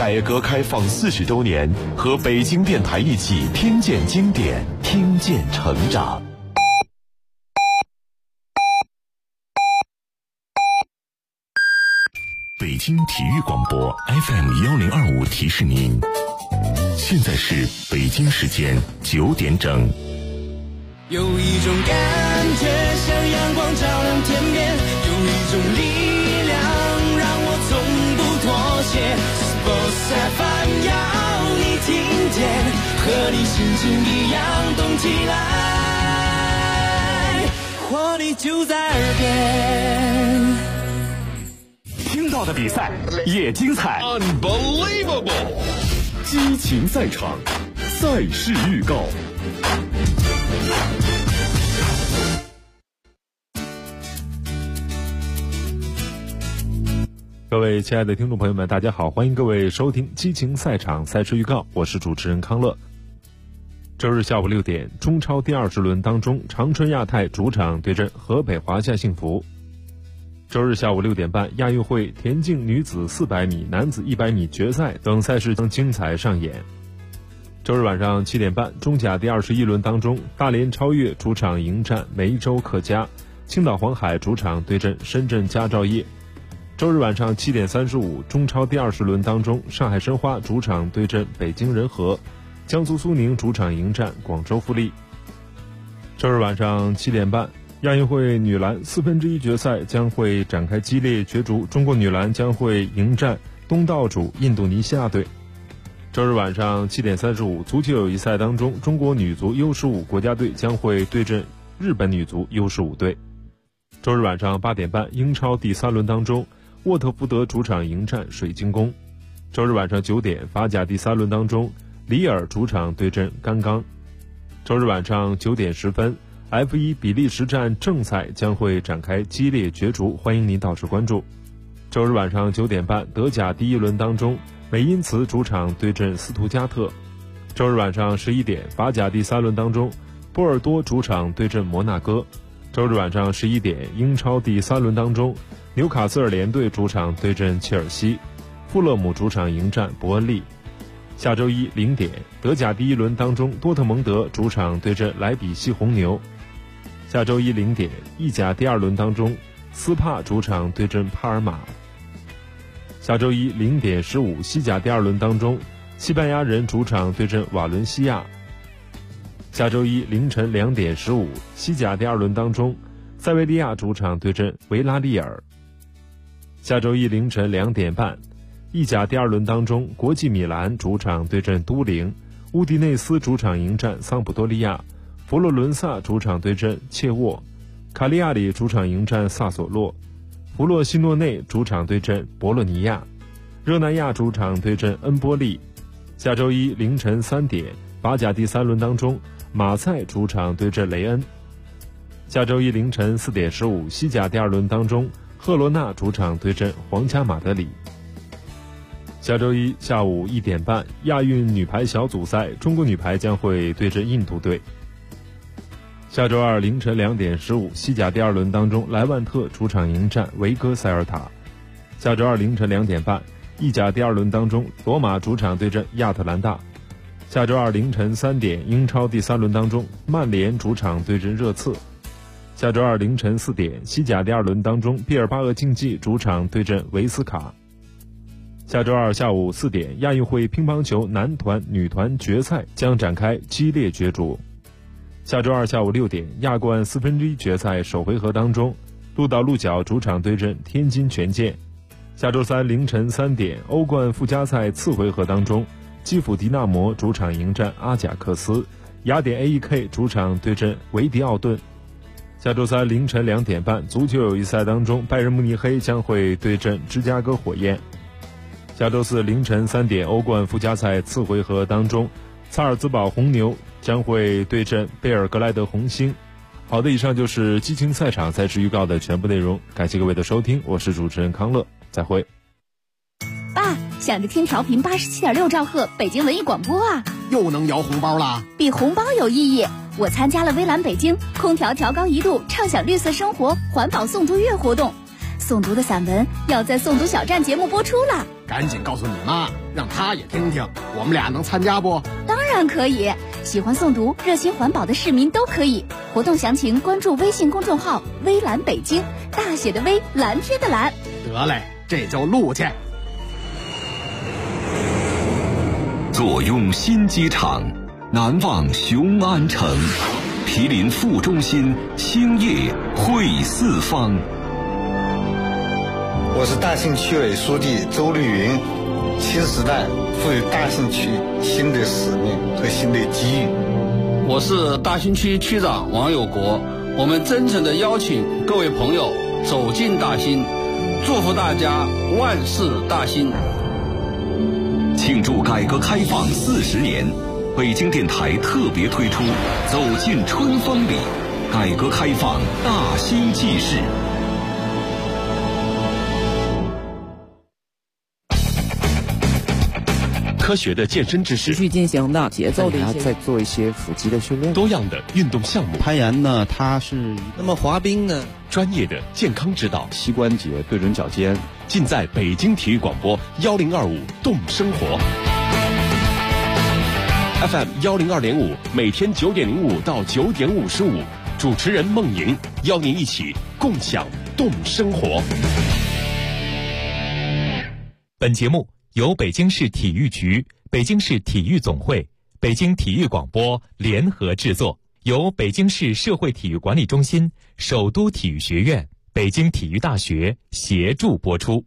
改革开放40周年，和北京电台一起听见经典，听见成长。北京体育广播 FM1025 提示您，现在是北京时间9点整。 有一种感觉像阳光照亮天边，有一种力量让我从不妥协。Sports FM 要你听见，和你心情一样动起来，活力就在耳边。 听到的比赛也精彩 ，Unbelievable！ 激情赛场，赛事预告。 各位亲爱的听众朋友们，大家好，欢迎各位收听激情赛场赛事预告，我是主持人康乐。周日下午6点，中超第20轮当中，长春亚泰主场对阵河北华夏幸福。周日下午6点半，亚运会田径女子400米、男子100米决赛等赛事将精彩上演。周日晚上7点半，中甲第21轮当中，大连超越主场迎战梅州客家，青岛黄海主场对阵深圳佳兆业。周日晚上7点35，中超第20轮当中，上海申花主场对阵北京人和，江苏苏宁主场迎战广州富力。周日晚上7点半，亚运会女篮1/4决赛将会展开激烈角逐，中国女篮将会迎战东道主印度尼西亚队。周日晚上7点35，足球友谊赛当中，中国女足 U15 国家队将会对阵日本女足 U15 队。周日晚上8点半，英超第3轮当中，沃特福德主场迎战水晶宫。周日晚上9点，法甲第3轮当中，里尔主场对阵甘冈。周日晚上9点10分，F1 比利时站正赛将会展开激烈角逐，欢迎您到时关注。周日晚上9点半，德甲第1轮当中，美因茨主场对阵斯图加特。周日晚上11点，法甲第3轮当中，波尔多主场对阵摩纳哥。周日晚上11点，英超第3轮当中，纽卡斯尔联队主场对阵切尔西，富勒姆主场迎战伯恩利。下周一0点，德甲第1轮当中，多特蒙德主场对阵莱比锡红牛。下周一0点，意甲第2轮当中，斯帕主场对阵帕尔马。下周一0点15，西甲第2轮当中，西班牙人主场对阵瓦伦西亚。下周一凌晨2点15，西甲第2轮当中，塞维利亚主场对阵维拉利尔。下周一凌晨2点半，意甲第2轮当中，国际米兰主场对阵都灵，乌迪内斯主场迎战桑普多利亚，佛罗伦萨主场对阵切沃，卡利亚里主场迎战萨索洛，弗洛西诺内主场对阵博洛尼亚，热那亚主场对阵恩波利。下周一凌晨3点，法甲第3轮当中，马赛主场对阵雷恩。下周一凌晨4点15，西甲第2轮当中，赫罗纳主场对阵皇家马德里。下周一下午1点半，亚运女排小组赛，中国女排将会对阵印度队。下周二凌晨2点15，西甲第2轮当中，莱万特主场迎战维戈塞尔塔。下周二凌晨2点半，意甲第2轮当中，罗马主场对阵亚特兰大。下周二凌晨3点，英超第3轮当中，曼联主场对阵热刺。下周二凌晨4点，西甲第2轮当中，毕尔巴鄂竞技主场对阵维斯卡。下周二下午4点，亚运会乒乓球男团、女团决赛将展开激烈角逐。下周二下午6点，亚冠1/4决赛首回合当中，鹿岛鹿角主场对阵天津权健。下周三凌晨3点，欧冠附加赛次回合当中，基辅迪纳摩主场迎战阿贾克斯，雅典 AEK 主场对阵维迪奥顿。下周三凌晨2点半，足球友谊赛当中，拜仁慕尼黑将会对阵芝加哥火焰。下周四凌晨3点，欧冠附加赛次回合当中，萨尔茨堡红牛将会对阵贝尔格莱德红星。好的，以上就是激情赛场赛事预告的全部内容，感谢各位的收听，我是主持人康乐，再会。 爸，想着听调频87.6兆赫北京文艺广播啊， 又能摇红包啦？ 比红包有意义。我参加了微蓝北京空调调高1度畅享绿色生活环保诵读月活动，诵读的散文要在诵读小站节目播出了， 赶紧告诉你妈，让她也听听，我们俩能参加不？ 当然可以，喜欢诵读、热心环保的市民都可以。活动详情关注微信公众号“微蓝北京”，大写的微，蓝天的蓝。 得嘞，这就录去。 坐拥新机场，难忘雄安城，毗邻副中心，兴业汇四方。 我是大兴区委书记周绿云。新时代赋予大兴区新的使命和新的机遇。 我是大兴区区长王有国。我们真诚地邀请各位朋友走进大兴，祝福大家万事大兴。 庆祝改革开放40年，北京电台特别推出《走进春风里》，改革开放大兴纪事。科学的健身知识， 持续进行的节奏的一些， 再做一些腹肌的训练， 多样的运动项目。 攀岩呢，它是那么滑冰呢， 专业的健康指导， 膝关节对准脚尖， 尽在北京体育广播1025动生活 FM 102.5，每天9点05到9点55，主持人孟莹邀您一起共享动生活。 本节目由北京市体育局、北京市体育总会、北京体育广播联合制作，由北京市社会体育管理中心、首都体育学院、北京体育大学协助播出。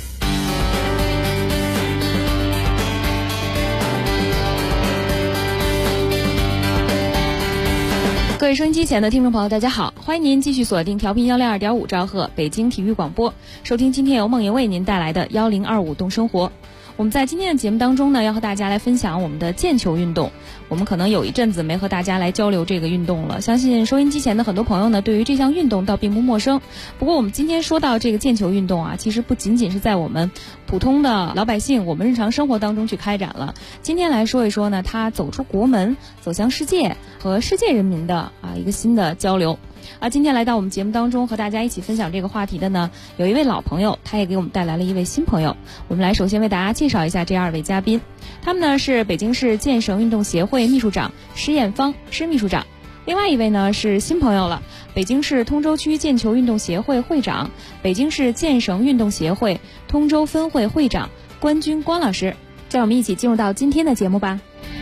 各位收音机前的听众朋友，大家好，欢迎您继续锁定调频102.5兆赫北京体育广播，收听今天由梦莹为您带来的1025动生活。我们在今天的节目当中呢，要和大家来分享我们的毽球运动。我们可能有一阵子没和大家来交流这个运动了，相信收音机前的很多朋友呢，对于这项运动倒并不陌生。不过我们今天说到这个毽球运动啊，其实不仅仅是在我们普通的老百姓，我们日常生活当中去开展了。今天来说一说呢，它走出国门，走向世界，和世界人民的一个新的交流。今天来到我们节目当中和大家一起分享这个话题的呢，有一位老朋友，他也给我们带来了一位新朋友。我们来首先为大家介绍一下这2位嘉宾，他们呢是北京市健绳运动协会秘书长施艳芳施秘书长，另外一位呢是新朋友了，北京市通州区毽球运动协会会长，北京市健绳运动协会通州分会会长关军关老师。让我们一起进入到今天的节目吧。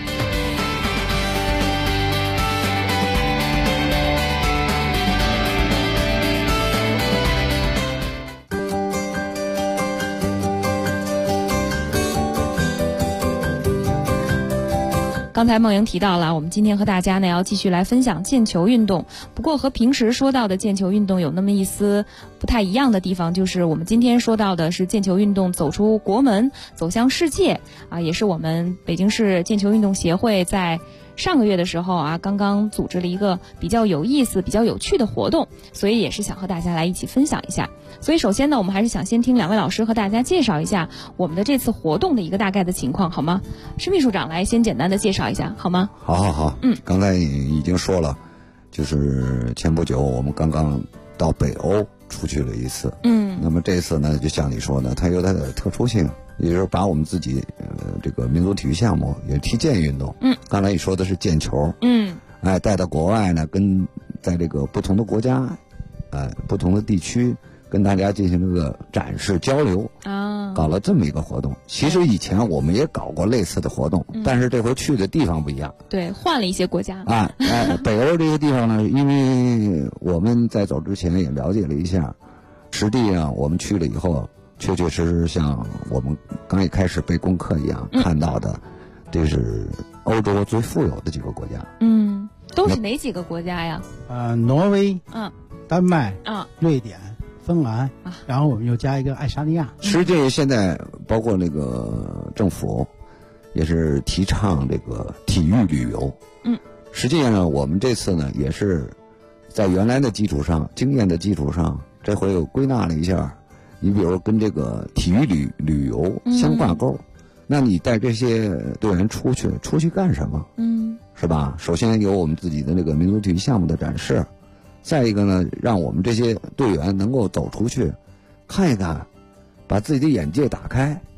刚才梦莹提到了，我们今天和大家呢要继续来分享毽球运动。不过和平时说到的毽球运动有那么一丝不太一样的地方，就是我们今天说到的是毽球运动走出国门，走向世界也是我们北京市毽球运动协会在上个月的时候刚刚组织了一个比较有意思、比较有趣的活动，所以也是想和大家来一起分享一下。所以首先呢，我们还是想先听2位老师和大家介绍一下我们的这次活动的一个大概的情况，好吗？施秘书长来先简单的介绍一下，好吗？ 好。刚才已经说了，就是前不久我们刚刚到北欧出去了一次。那么这次呢，就像你说的，它有它的特殊性，也就是把我们自己这个民族体育项目也踢毽运动。刚才你说的是毽球。带到国外呢，跟在这个不同的国家，不同的地区，跟大家进行这个展示交流搞了这么一个活动。其实以前我们也搞过类似的活动，但是这回去的地方不一样， 对，换了一些国家北欧这个地方呢，因为我们在走之前也了解了一下，实际上我们去了以后，确确实实像我们刚一开始背功课一样看到的，这是欧洲最富有的几个国家。 都是哪几个国家呀？ 挪威、丹麦、瑞典、芬兰，然后我们又加一个爱沙尼亚。 实际现在包括那个政府也是提倡这个体育旅游。实际上呢，我们这次呢也是在原来的基础上、经验的基础上，这回又归纳了一下。你比如跟这个体育旅游相挂钩，那你带这些队员出去干什么？是吧？首先有我们自己的那个民族体育项目的展示，再一个呢，让我们这些队员能够走出去，看一看，把自己的眼界打开，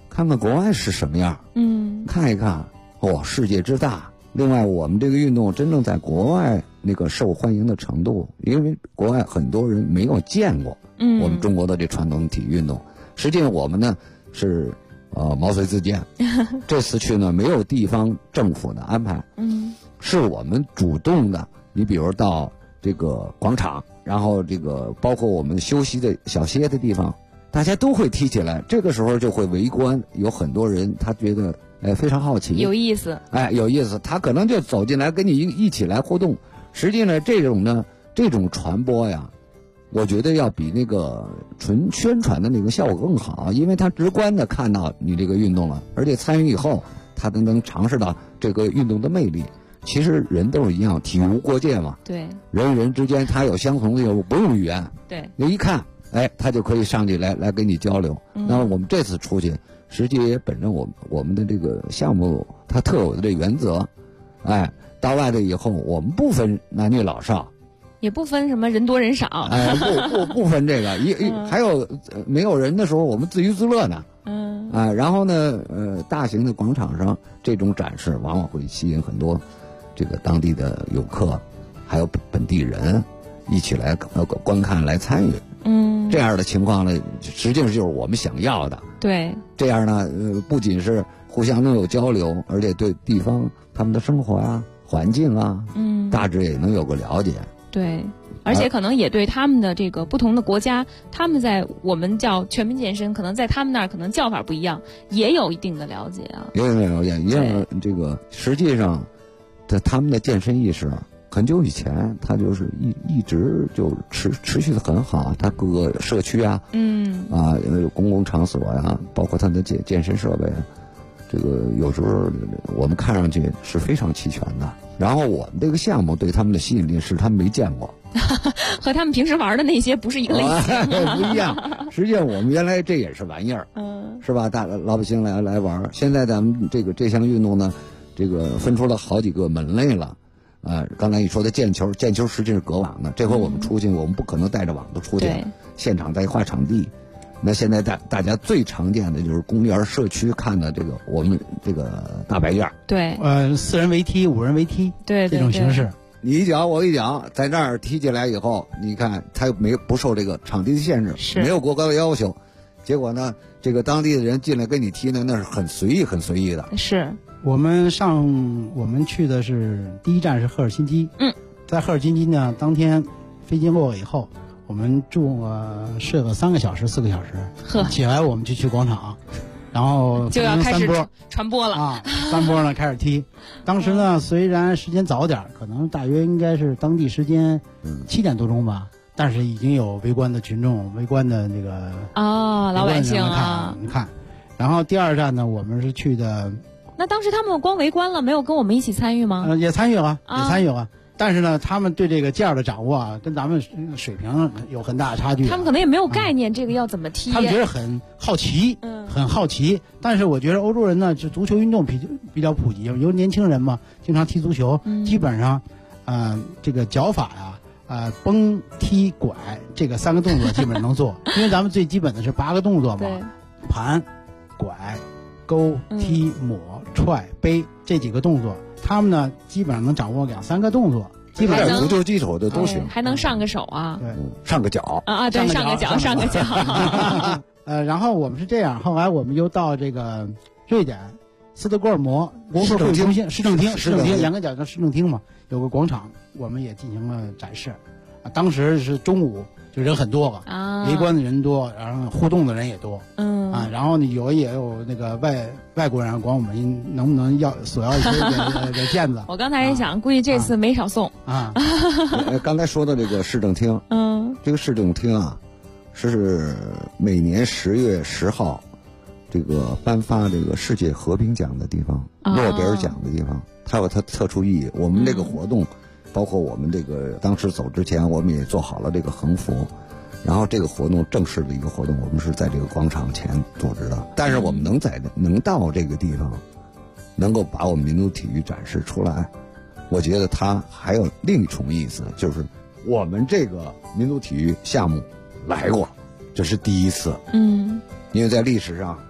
看看国外是什么样，看一看世界之大。另外，我们这个运动真正在国外那个受欢迎的程度，因为国外很多人没有见过我们中国的这传统体育运动。实际上我们呢是毛遂自荐，这次去呢没有地方政府的安排，是我们主动的。你比如到这个广场，然后这个包括我们休息的小歇的地方，大家都会踢起来，这个时候就会围观，有很多人他觉得非常好奇， 有意思， 有意思，他可能就走进来跟你一起来互动。实际呢，这种传播呀，我觉得要比那个纯宣传的那个效果更好，因为他直观的看到你这个运动了，而且参与以后，他能尝试到这个运动的魅力。其实人都是一样，体无国界嘛， 对， 人与人之间他有相同的，不用语言， 对， 你一看，他就可以上去来跟你交流。那么我们这次出去，实际也本着我们的这个项目它特有的这原则，到外头以后，我们不分男女老少， 也不分什么人多人少， 不分这个，还有没有人的时候，我们自娱自乐呢，然后呢，大型的广场上这种展示往往会吸引很多这个当地的游客，还有本地人一起来观看来参与，这样的情况呢，实际上就是我们想要的。 对， 这样呢，不仅是互相能有交流，而且对地方他们的生活啊、环境啊，大致也能有个了解。 对，而且可能也对他们的这个不同的国家，他们在我们叫全民健身，可能在他们那儿可能叫法不一样，也有一定的了解啊。 也有了解，一样这个实际上，他们的健身意识很久以前，他就是一直就持续的很好。他各个社区啊，公共场所呀，包括他的健身设备，这个有时候我们看上去是非常齐全的。然后我们这个项目对他们的吸引力是他们没见过， 和他们平时玩的那些不是一个类型， 不一样。实际上我们原来这也是玩意儿，是吧？大老百姓来玩。现在咱们这项运动呢，这个分出了好几个门类了。刚才你说的毽球实际是隔网的。这回我们出去，我们不可能带着网子出去，现场再划场地。那现在大家最常见的就是公园社区看的这个我们这个大白燕， 对 ，4人围踢、5人围踢， 对这种形式， 你一脚我一脚，在这儿踢起来以后，你看它不受这个场地的限制，没有过高的要求，结果呢，这个当地的人进来跟你踢呢，那是很随意的。 是我们去的是第一站是赫尔辛基，在赫尔辛基呢，当天飞机落以后。我们睡了3个小时、4个小时，起来我们就去广场，然后就要开始传播了啊！3波呢开始踢。当时呢，虽然时间早点，可能大约应该是当地时间7点多钟吧，但是已经有围观的群众、围观的那个老百姓你看。然后第二站呢，我们是去的。 那当时他们光围观了，没有跟我们一起参与吗？ 也参与了，也参与了。但是呢，他们对这个毽的掌握啊，跟咱们水平有很大的差距。 他们可能也没有概念，这个要怎么踢。 他们觉得很好奇，很好奇。但是我觉得欧洲人呢，就足球运动比较普及，有年轻人嘛，经常踢足球，基本上，这个脚法呀，蹦、踢、拐这个3个动作基本能做，因为咱们最基本的是8个动作嘛，盘、拐、勾、踢、抹、踹、背这几个动作。他们呢，基本上能掌握2-3个动作，基本上足球基础的都行， 还能上个手啊， 对， 上个脚对，上个脚。 然后我们是这样，后来我们又到这个瑞典斯德哥尔摩国会会议中心市政厅，严格讲叫市政厅嘛，有个广场，我们也进行了展示。当时是中午，就人很多了，围观的人多，然后互动的人也多，然后呢也有那个外国人管我们能不能索要一些这毽子。 我刚才也想，估计这次没少送啊。刚才说的这个市政厅，这个市政厅啊，是每年10月10号，这个颁发这个世界和平奖的地方，诺贝尔奖的地方，它有它特殊意义。我们这个活动。包括我们这个当时走之前，我们也做好了这个横幅，然后这个活动正式的一个活动，我们是在这个广场前组织的。但是我们能到这个地方，能够把我们民族体育展示出来，我觉得它还有另一重意思，就是我们这个民族体育项目来过，这是第一次。因为在历史上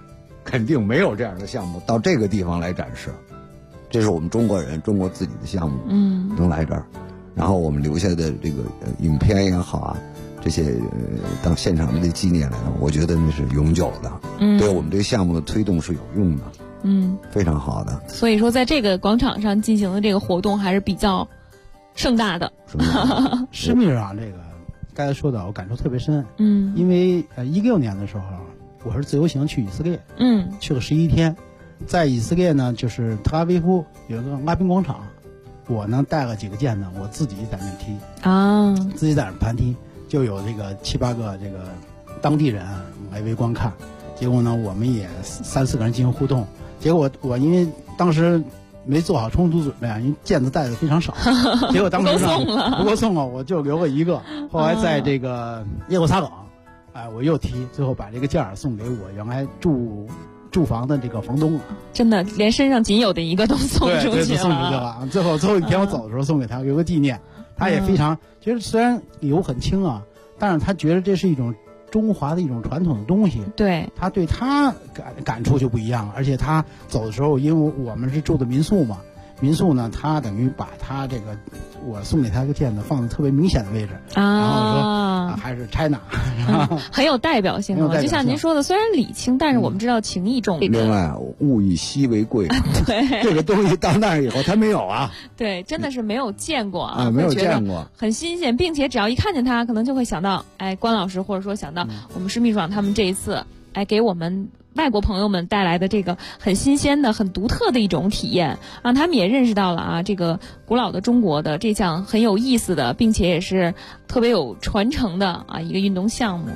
肯定没有这样的项目到这个地方来展示。这是我们中国人，中国自己的项目，能来这儿，然后我们留下的这个影片也好啊，这些当现场的这纪念来了，我觉得那是永久的，对我们这个项目的推动是有用的，非常好的。 所以说，在这个广场上进行的这个活动还是比较盛大的。 施秘书长这个刚才说的，我感受特别深。因为16年的时候，我是自由行去以色列，去了11天。在以色列呢，就是特拉维夫有一个阿宾广场，我呢带了几个毽子，我自己在那踢自己在那盘踢，就有这个7、8个这个当地人来围观看。结果呢，我们也3、4个人进行互动。结果我因为当时没做好充足准备啊，因为毽子带的非常少，结果当时不够送了，我就留了一个。后来在这个耶路撒冷，我又踢，最后把这个件儿送给我原来住房的这个房东， 真的连身上仅有的一个都送出去了。最后一天我走的时候送给他留个纪念，他也非常觉得虽然礼物很轻啊，但是他觉得这是一种中华的一种传统的东西， 对他对他感触就不一样了。而且他走的时候，因为我们是住的民宿嘛，民宿呢，他等于把他这个我送给他个毽子放在特别明显的位置，然后说还是 China， 很有代表性啊。就像您说的，虽然礼轻，但是我们知道情义重。 另外，物以稀为贵， 对这个东西到那儿以后他没有啊， 对，真的是没有见过啊， 没有见过， 很新鲜，并且只要一看见他，可能就会想到，关老师，或者说想到我们施秘书长他们这一次，给我们外国朋友们带来的这个很新鲜的、很独特的一种体验，让他们也认识到了啊，这个古老的中国的这项很有意思的，并且也是特别有传承的一个运动项目。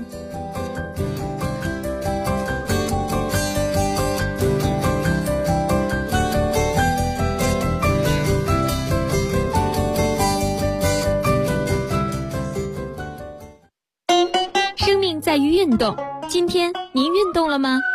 生命在于运动，今天您运动了吗？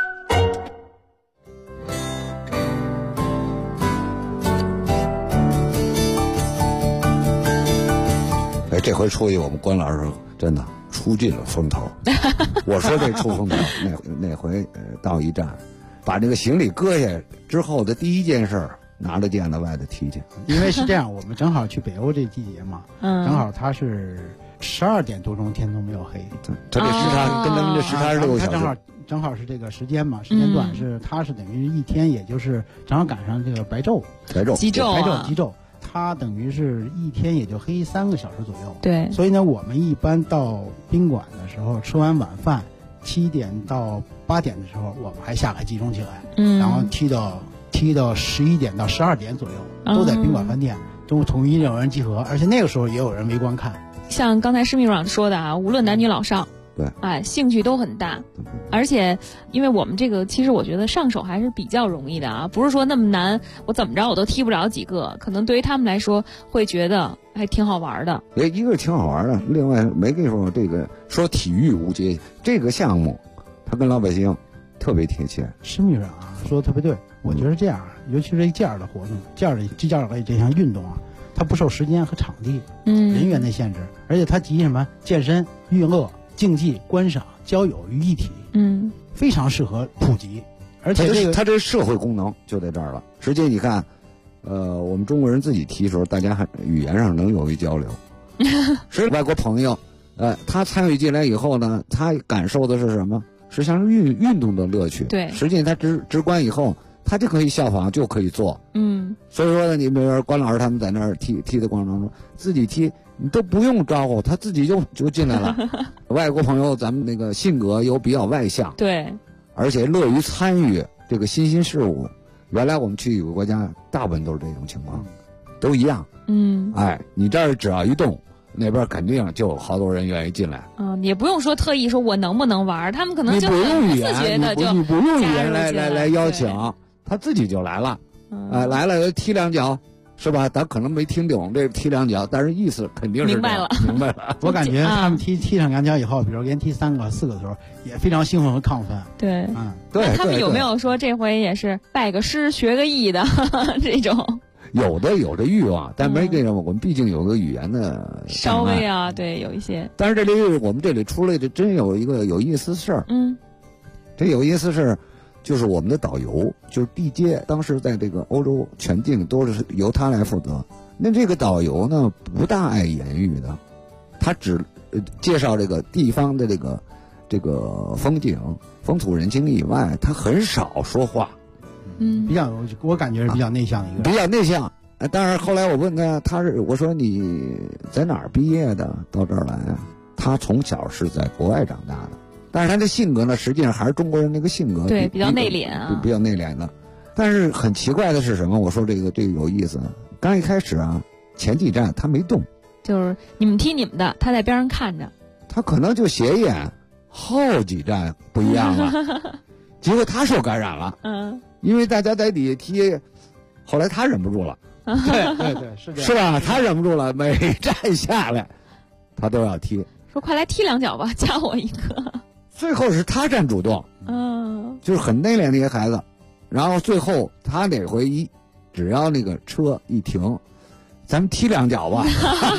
这回出去我们关老师真的出尽了风头。我说这出风头，那回到一站，把这个行李搁下之后的第一件事，拿着毽子外头踢去。 因为是这样，我们正好去北欧这季节嘛，正好它是12点多钟天都没有黑， 它这时差跟咱们这时差是6个小时， 正好是这个时间嘛，时间段是它是等于一天，也就是正好赶上这个白昼极昼。 它等于是一天也就黑3个小时左右， 对。 所以呢，我们一般到宾馆的时候，吃完晚饭7点到8点的时候，我们还下来集中起来，然后踢到11点到12点左右，都在宾馆饭店都统一有人集合，而且那个时候也有人围观看。 像刚才施秘书长说的无论男女老少， 对， 兴趣都很大，而且因为我们这个其实我觉得上手还是比较容易的不是说那么难，我怎么着我都踢不着几个，可能对于他们来说会觉得还挺好玩的。 一个挺好玩的，另外没跟你说这个说体育无界这个项目，它跟老百姓特别贴切。 施秘书长说的特别对，我觉得这样，尤其是这样的活动，这样类这项运动它不受时间和场地、人员的限制，而且它集什么健身、娱乐、竞技、观赏、交友于一体，非常适合普及。而且它这社会功能就在这儿了。实际你看，我们中国人自己踢的时候，大家还语言上能有一交流。是外国朋友，他参与进来以后呢，他感受的是什么？实际上是运动的乐趣。 对， 实际他直观以后，他就可以效仿，就可以做。所以说呢，你比如说关老师他们在那儿踢的过程中，自己踢你都不用招呼，他自己就进来了。外国朋友咱们那个性格又比较外向， 对， 而且乐于参与这个新兴事物。原来我们去有个国家，大部分都是这种情况，都一样。你这儿只要一动，那边肯定就有好多人愿意进来。 也不用说特意说我能不能玩，他们可能就很自觉的就你不用语言来邀请，他自己就来了。来了踢2脚。是吧？咱可能没听懂这踢2脚，但是意思肯定是明白了。 我感觉他们踢上2脚以后，比如连踢3个、4个的时候，也非常兴奋和亢奋。 对， 对。 那他们有没有说这回也是拜个师学个艺的这种？ 有这欲望，但没这种。我们毕竟有个语言的稍微对，有一些。 但是这里我们这里出来的真有一个有意思事儿。 这有意思事儿， 就是我们的导游，就是地接，当时在这个欧洲全境都是由他来负责。那这个导游呢，不大爱言语的，他只介绍这个地方的这个风景、风土人情以外，他很少说话。 比较，我感觉是比较内向的一个。 比较内向。当然后来我问他，我说你在哪儿毕业的？到这儿来啊？他从小是在国外长大的，但是他的性格呢，实际上还是中国人那个性格， 对，比较内敛啊， 比较内敛的。但是很奇怪的是什么？我说这个有意思。刚一开始啊，前几站他没动， 就是你们踢你们的，他在边上看着。 他可能就斜眼，后几站不一样了，结果他受感染了。因为大家在底下踢，后来他忍不住了。 对，是这样， 是吧？他忍不住了，每站下来，他都要踢。 说快来踢2脚吧，加我一个。 最后是他占主动，就是很内敛的一个孩子。然后最后他哪回只要那个车一停，咱们踢2脚吧。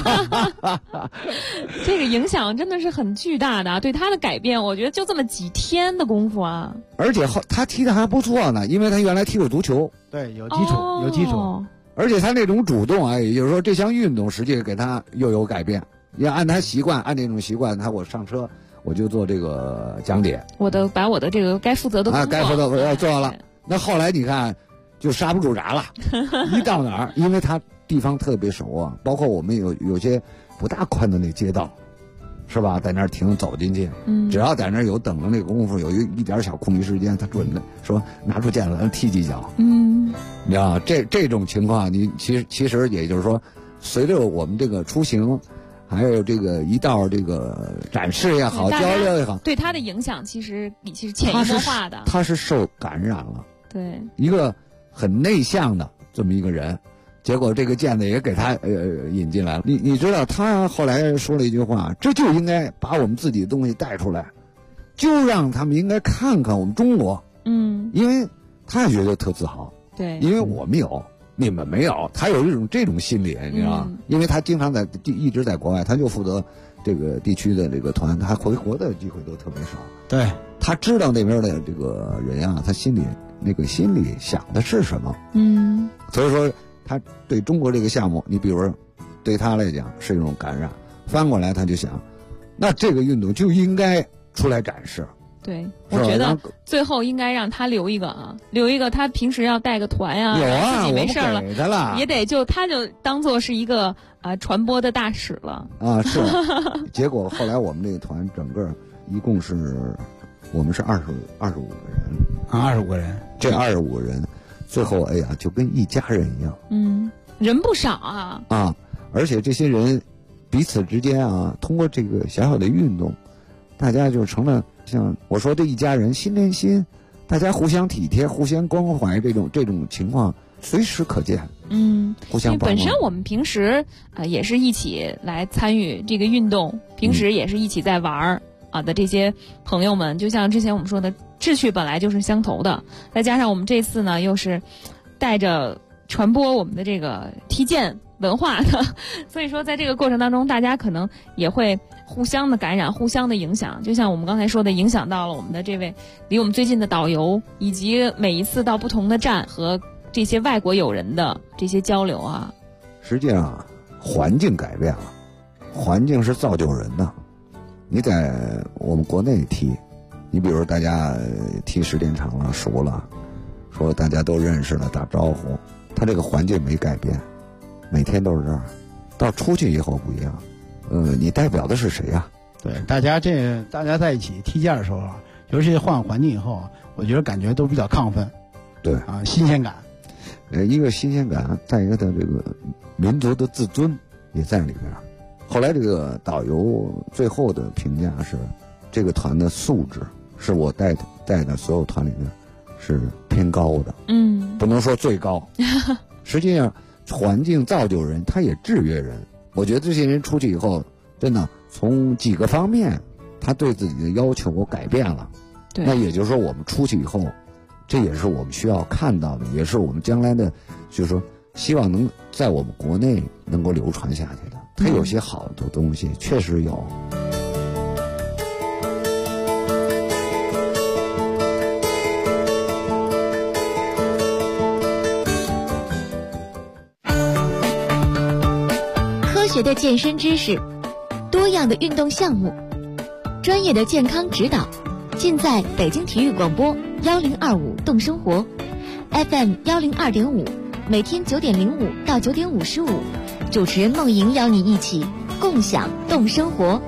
这个影响真的是很巨大的，对他的改变，我觉得就这么几天的功夫啊。 而且他踢的还不错呢，因为他原来踢过足球， 对，有基础。 而且他那种主动啊，也就是说这项运动实际给他又有改变。要按他习惯，按这种习惯，我上车我就做这个讲解， 把我的这个该负责的工作该负责我要做了。那后来你看就刹不住闸了，一到哪儿，因为他地方特别熟啊，包括我们有些不大宽的那街道，是吧？在那儿停走进去，只要在那儿有等的那个功夫，有一点小空余时间，他准的说拿出毽子踢几脚。你知道这种情况，你其实也就是说，随着我们这个出行，还有这个一道这个展示也好，交流也好， 对他的影响其实潜移默化的。 他是受感染了。 对， 一个很内向的这么一个人，结果这个毽子也给他引进来了。你知道他后来说了一句话，这就应该把我们自己的东西带出来，就让他们应该看看我们中国。因为他也觉得特自豪。 对， 因为我们有，你们没有，他有这种心理，你知道吗？因为他经常一直在国外，他就负责这个地区的这个团，他回国的机会都特别少。 对， 他知道那边的这个人啊，他心里想的是什么。所以说他对中国这个项目，你比如说对他来讲是一种感染，翻过来他就想，那这个运动就应该出来展示。 对，我觉得最后应该让他留一个，他平时要带个团呀， 有啊， 自己没事了，也得他就当做是一个传播的大使了啊。是，结果后来我们这个团整个一共我们是25个人啊，25个人， 这25个人，最后哎呀就跟一家人一样， 人不少啊， 而且这些人彼此之间啊，通过这个小小的运动，大家就成了。像我说这一家人心连心，大家互相体贴、互相关怀，这种情况随时可见。互相帮忙。 本身我们平时也是一起来参与这个运动，平时也是一起在玩的这些朋友们，就像之前我们说的，志趣本来就是相投的，再加上我们这次呢又是带着传播我们的这个踢毽文化的，所以说在这个过程当中，大家可能也会互相的感染，互相的影响。就像我们刚才说的，影响到了我们的这位离我们最近的导游，以及每一次到不同的站和这些外国友人的这些交流啊。 实际上，环境改变了，环境是造就人的。你在我们国内踢，你比如说大家踢时间长了，熟了，说大家都认识了，打招呼，他这个环境没改变。每天都是这儿，到出去以后不一样。你代表的是谁呀？ 对，大家在一起踢毽的时候啊，尤其换环境以后，我觉得感觉都比较亢奋。 对啊，新鲜感。 一个新鲜感，再一个的这个民族的自尊也在里边。后来这个导游最后的评价是，这个团的素质是我带的所有团里面是偏高的。不能说最高。实际上。环境造就人，他也制约人。我觉得这些人出去以后，真的从几个方面，他对自己的要求改变了。 对， 那也就是说，我们出去以后，这也是我们需要看到的，也是我们将来的，就是说，希望能在我们国内能够流传下去的。它有些好的东西，确实有。 学的健身知识，多样的运动项目，专业的健康指导，尽在北京体育广播1025动生活 FM 102.5，每天9点05到9点55，主持人梦莹邀你一起共享动生活。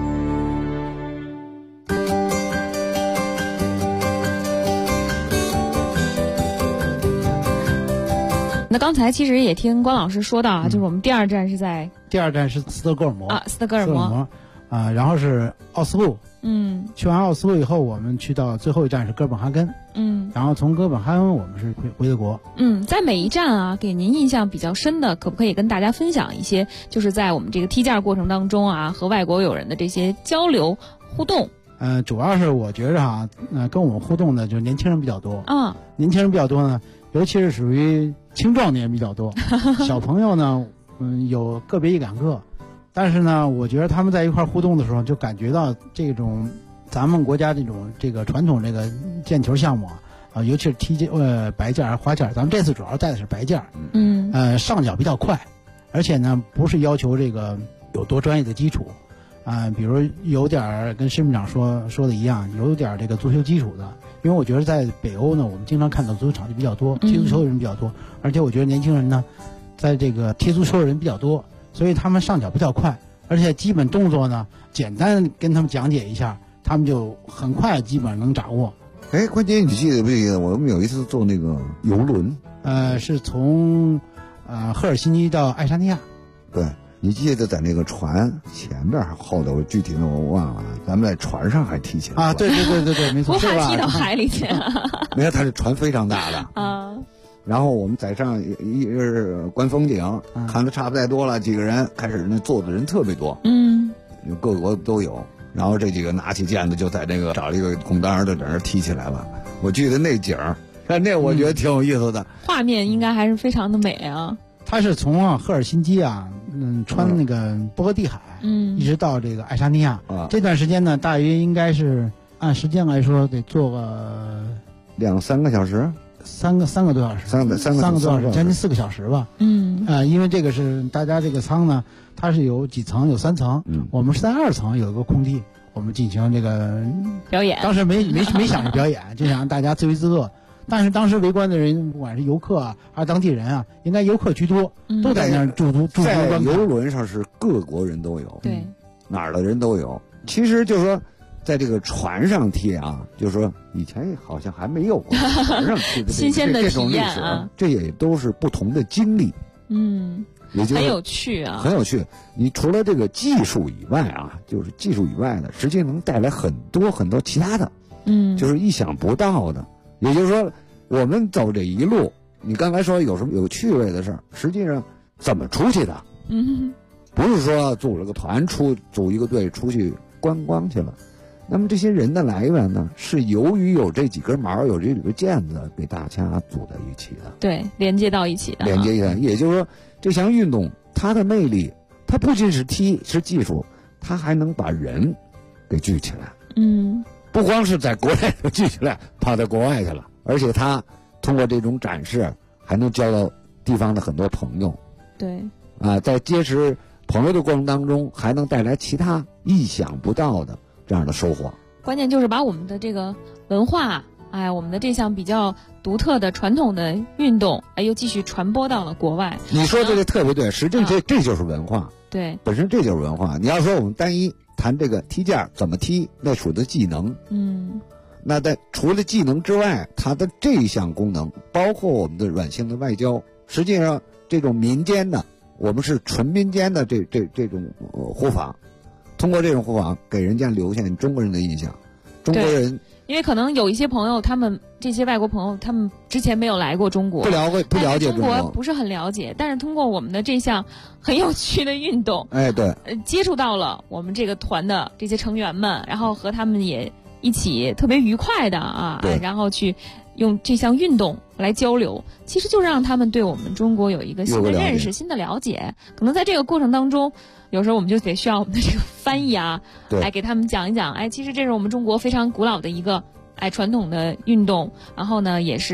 那刚才其实也听关老师说到啊，就是我们第二站是斯德哥尔摩啊，斯德哥尔摩啊，然后是奥斯陆。去完奥斯陆以后，我们去到最后一站是哥本哈根。然后从哥本哈根我们是回的国。 在每一站啊，给您印象比较深的，可不可以跟大家分享一些，就是在我们这个踢毽过程当中啊，和外国友人的这些交流互动？ 主要是我觉着跟我们互动的就是年轻人比较多啊， 年轻人比较多呢，尤其是属于青壮年比较多，小朋友呢，有个别一两个。但是呢，我觉得他们在一块互动的时候，就感觉到这种咱们国家这个传统这个毽球项目啊，尤其是踢白毽花毽，咱们这次主要带的是白毽，上脚比较快，而且呢不是要求这个有多专业的基础比如有点跟申部长说的一样，有点这个足球基础的，因为我觉得在北欧呢，我们经常看到足球场地比较多，踢足球的人比较多，而且我觉得年轻人呢，在这个踢足球的人比较多。所以他们上脚比较快，而且基本动作呢，简单跟他们讲解一下，他们就很快基本上能掌握。 关键你记得不记得我们有一次坐那个游轮？ 是从赫尔辛基到爱沙尼亚。 对，你记得在那个船前边后头，具体的我忘了，咱们在船上还踢起来对，没错， 不怕踢到海里去。 没有，它这船非常大的然后我们在上一是观风景，看的差不太多了，几个人开始那坐的人特别多，各国都有。然后这几个拿起毽子就在那个找了一个空当就在那踢起来了。我记得那景儿，那我觉得挺有意思的， 画面应该还是非常的美啊。 他是从赫尔辛基穿那个波罗的海，一直到这个爱沙尼亚这段时间呢，大约应该是按时间来说得坐个 2-3个小时。 三个多小时，三个多小时，将近4个小时吧。因为这个是大家这个舱呢，它是有几层，有3层。我们是在2层有一个空地，我们进行这个表演。 当时没想着表演，就想让大家自娱自乐。但是当时围观的人，不管是游客还是当地人应该游客居多，都在那儿驻足在游轮上是各国人都有， 对， 哪儿的人都有。其实就是说，在这个船上踢就是说以前好像还没有过船上踢的新鲜的这种历史这也都是不同的经历。也就是很有趣啊， 很有趣。你除了这个技术以外就是技术以外的，实际能带来很多很多其他的，就是意想不到的。也就是说，我们走这一路，你刚才说有什么有趣味的事儿，实际上怎么出去的？不是说组了个团组一个队出去观光去了。那么这些人的来源呢，是由于有这几根毛，有这几个毽子给大家组在一起的， 对，连接到一起的。 连接一起，也就是说，这项运动它的魅力，它不仅是踢是技术，它还能把人给聚起来。不光是在国内就聚起来，跑到国外去了，而且它通过这种展示，还能交到地方的很多朋友。 对， 在结识朋友的过程当中，还能带来其他意想不到的这样的收获。 关键就是把我们的这个文化，我们的这项比较独特的传统的运动，又继续传播到了国外。 你说这个特别对，实际这就是文化。 对， 本身这就是文化。你要说我们单一谈这个踢毽怎么踢，那属于技能。那在除了技能之外，它的这一项功能，包括我们的软性的外交，实际上这种民间的，我们是纯民间的这种护法。通过这种护法，给人家留下中国人的印象。中国人， 因为可能有一些朋友，他们这些外国朋友，他们之前没有来过中国， 不了解中国，不是很了解。但是通过我们的这项很有趣的运动， 对， 接触到了我们这个团的这些成员们，然后和他们也一起特别愉快的然后去用这项运动来交流，其实就让他们对我们中国有一个新的认识、新的了解。可能在这个过程当中，有时候我们就得需要我们的这个翻译来给他们讲一讲。其实这是我们中国非常古老的一个传统的运动，然后呢，也是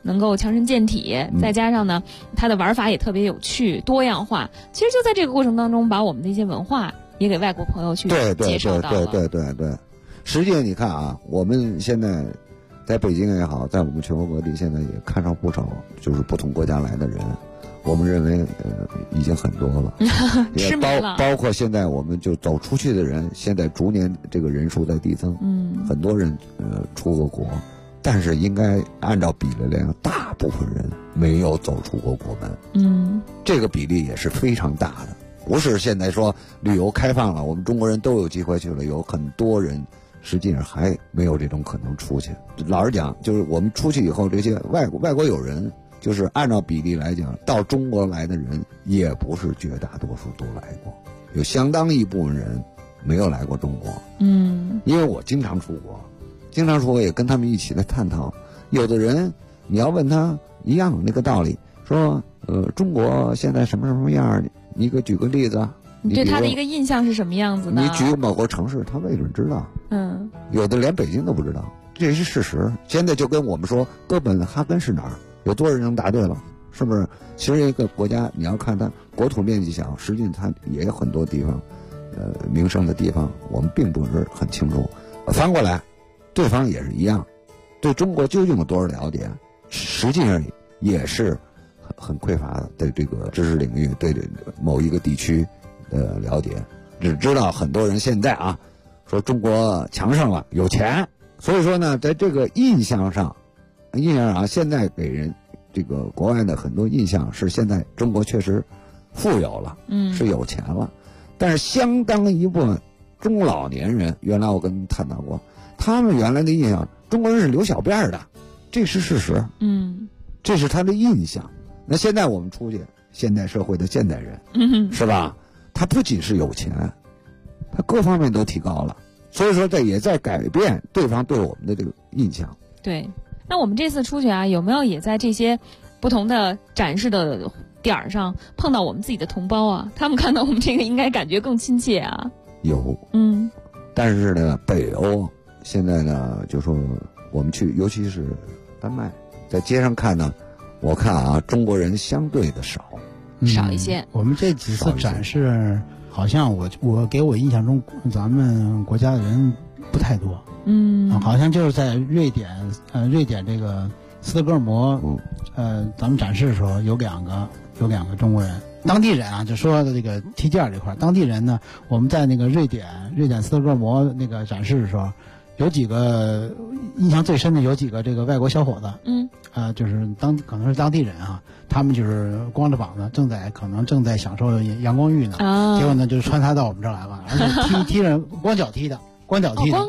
能够强身健体，再加上呢，它的玩法也特别有趣、多样化。其实就在这个过程当中，把我们的一些文化也给外国朋友去介绍到了。 对。实际上你看啊，我们现在在北京也好，在我们全国各地，现在也看上不少就是不同国家来的人。我们认为已经很多了，也包括现在我们就走出去的人，现在逐年这个人数在递增，很多人出过国，但是应该按照比例来讲，大部分人没有走出过国门，这个比例也是非常大的，不是现在说旅游开放了，我们中国人都有机会去了，有很多人实际上还没有这种可能出去。老实讲，就是我们出去以后，这些外国友人。就是按照比例来讲，到中国来的人也不是绝大多数都来过，有相当一部分人没有来过中国。因为我经常出国也跟他们一起来探讨。有的人你要问他一样那个道理，说中国现在什么什么样，你举个例子， 你对他的一个印象是什么样子呢？ 你举某个城市，他未准知道。有的连北京都不知道，这是事实。现在就跟我们说哥本哈根是哪儿？有多少人能答对了？是不是？其实一个国家，你要看它国土面积小，实际它也有很多地方，名胜的地方，我们并不是很清楚。翻过来，对方也是一样，对中国究竟有多少了解，实际上也是很匮乏的。对这个知识领域，对某一个地区的了解，只知道很多人现在啊，说中国强盛了，有钱，所以说呢，在这个印象上啊，现在给人这个国外的很多印象是现在中国确实富有了，是有钱了，但是相当一部分中老年人，原来我跟探讨过，他们原来的印象，中国人是留小辫的，这是事实，这是他的印象。那现在我们出去，现代社会的现代人，是吧？他不仅是有钱，他各方面都提高了，所以说这也在改变对方对我们的这个印象。 对。那我们这次出去啊，有没有也在这些不同的展示的点儿上碰到我们自己的同胞啊？他们看到我们这个应该感觉更亲切啊。 有，但是呢，北欧现在呢，就说我们去，尤其是丹麦，在街上看呢，我看啊，中国人相对的少一些。 我们这几次展示，好像我给我印象中，咱们国家的人不太多。好像就是在瑞典这个斯德哥尔摩，咱们展示的时候有两个中国人，当地人啊，就说的这个踢毽这块，当地人呢，我们在那个瑞典斯德哥尔摩那个展示的时候，有几个印象最深的，有几个这个外国小伙子，就是可能是当地人啊，他们就是光着膀子，可能正在享受阳光浴呢，结果呢就是穿插到我们这儿来了，而且踢人光脚踢的。光脚踢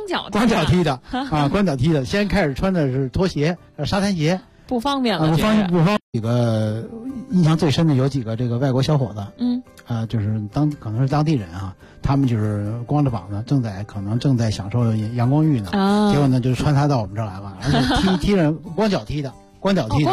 的，先开始穿的是拖鞋，沙滩鞋， 不方便了。 不方便。几个印象最深的有几个这个外国小伙子，就是可能是当地人啊，他们就是光着膀子，可能正在享受阳光浴呢，结果呢就是穿插到我们这儿来了，而且踢人光脚踢的。光脚踢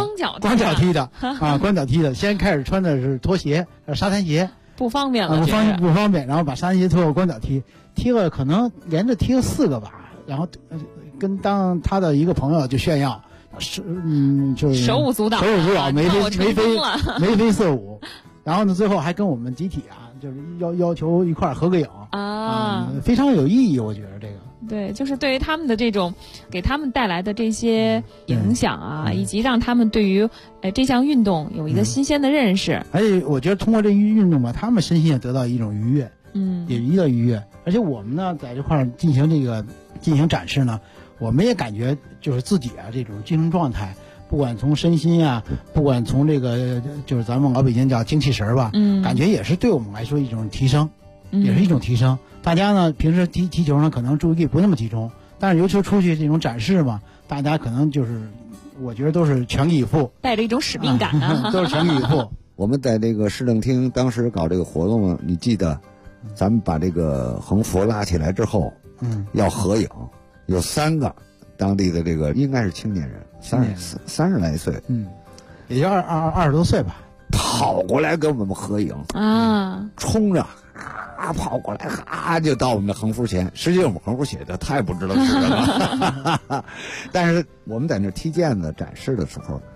的，先开始穿的是拖鞋，沙滩鞋。 不方便了， 不方便，然后把沙滩鞋脱了，光脚踢了，可能连着踢了4个吧，然后跟他的一个朋友就炫耀，就是手舞足蹈， 眉飞色舞，然后呢，最后还跟我们集体啊，就是要求一块儿合个影啊，非常有意义，我觉得这个。 对，就是对于他们的这种给他们带来的这些影响啊，以及让他们对于这项运动有一个新鲜的认识。 而且我觉得通过这运动吧，他们身心也得到一种愉悦，也一个愉悦。而且我们呢，在这块进行展示呢，我们也感觉就是自己啊这种精神状态，不管从身心啊，不管从这个就是咱们老北京叫精气神吧，感觉也是对我们来说一种提升，也是一种提升。大家呢平时踢球呢可能注意力不那么集中，但是尤其出去这种展示嘛，大家可能就是我觉得都是全力以赴， 带着一种使命感啊， 都是全力以赴。 我们在这个市政厅当时搞这个活动，你记得咱们把这个横幅拉起来之后，要合影，有3个当地的这个应该是青年人，30来岁， 也就20多岁吧， 跑过来跟我们合影啊，冲着跑过来就到我们的横幅前。实际我们横幅写的太不知道是什么但是我们在那踢毽子展示的时候，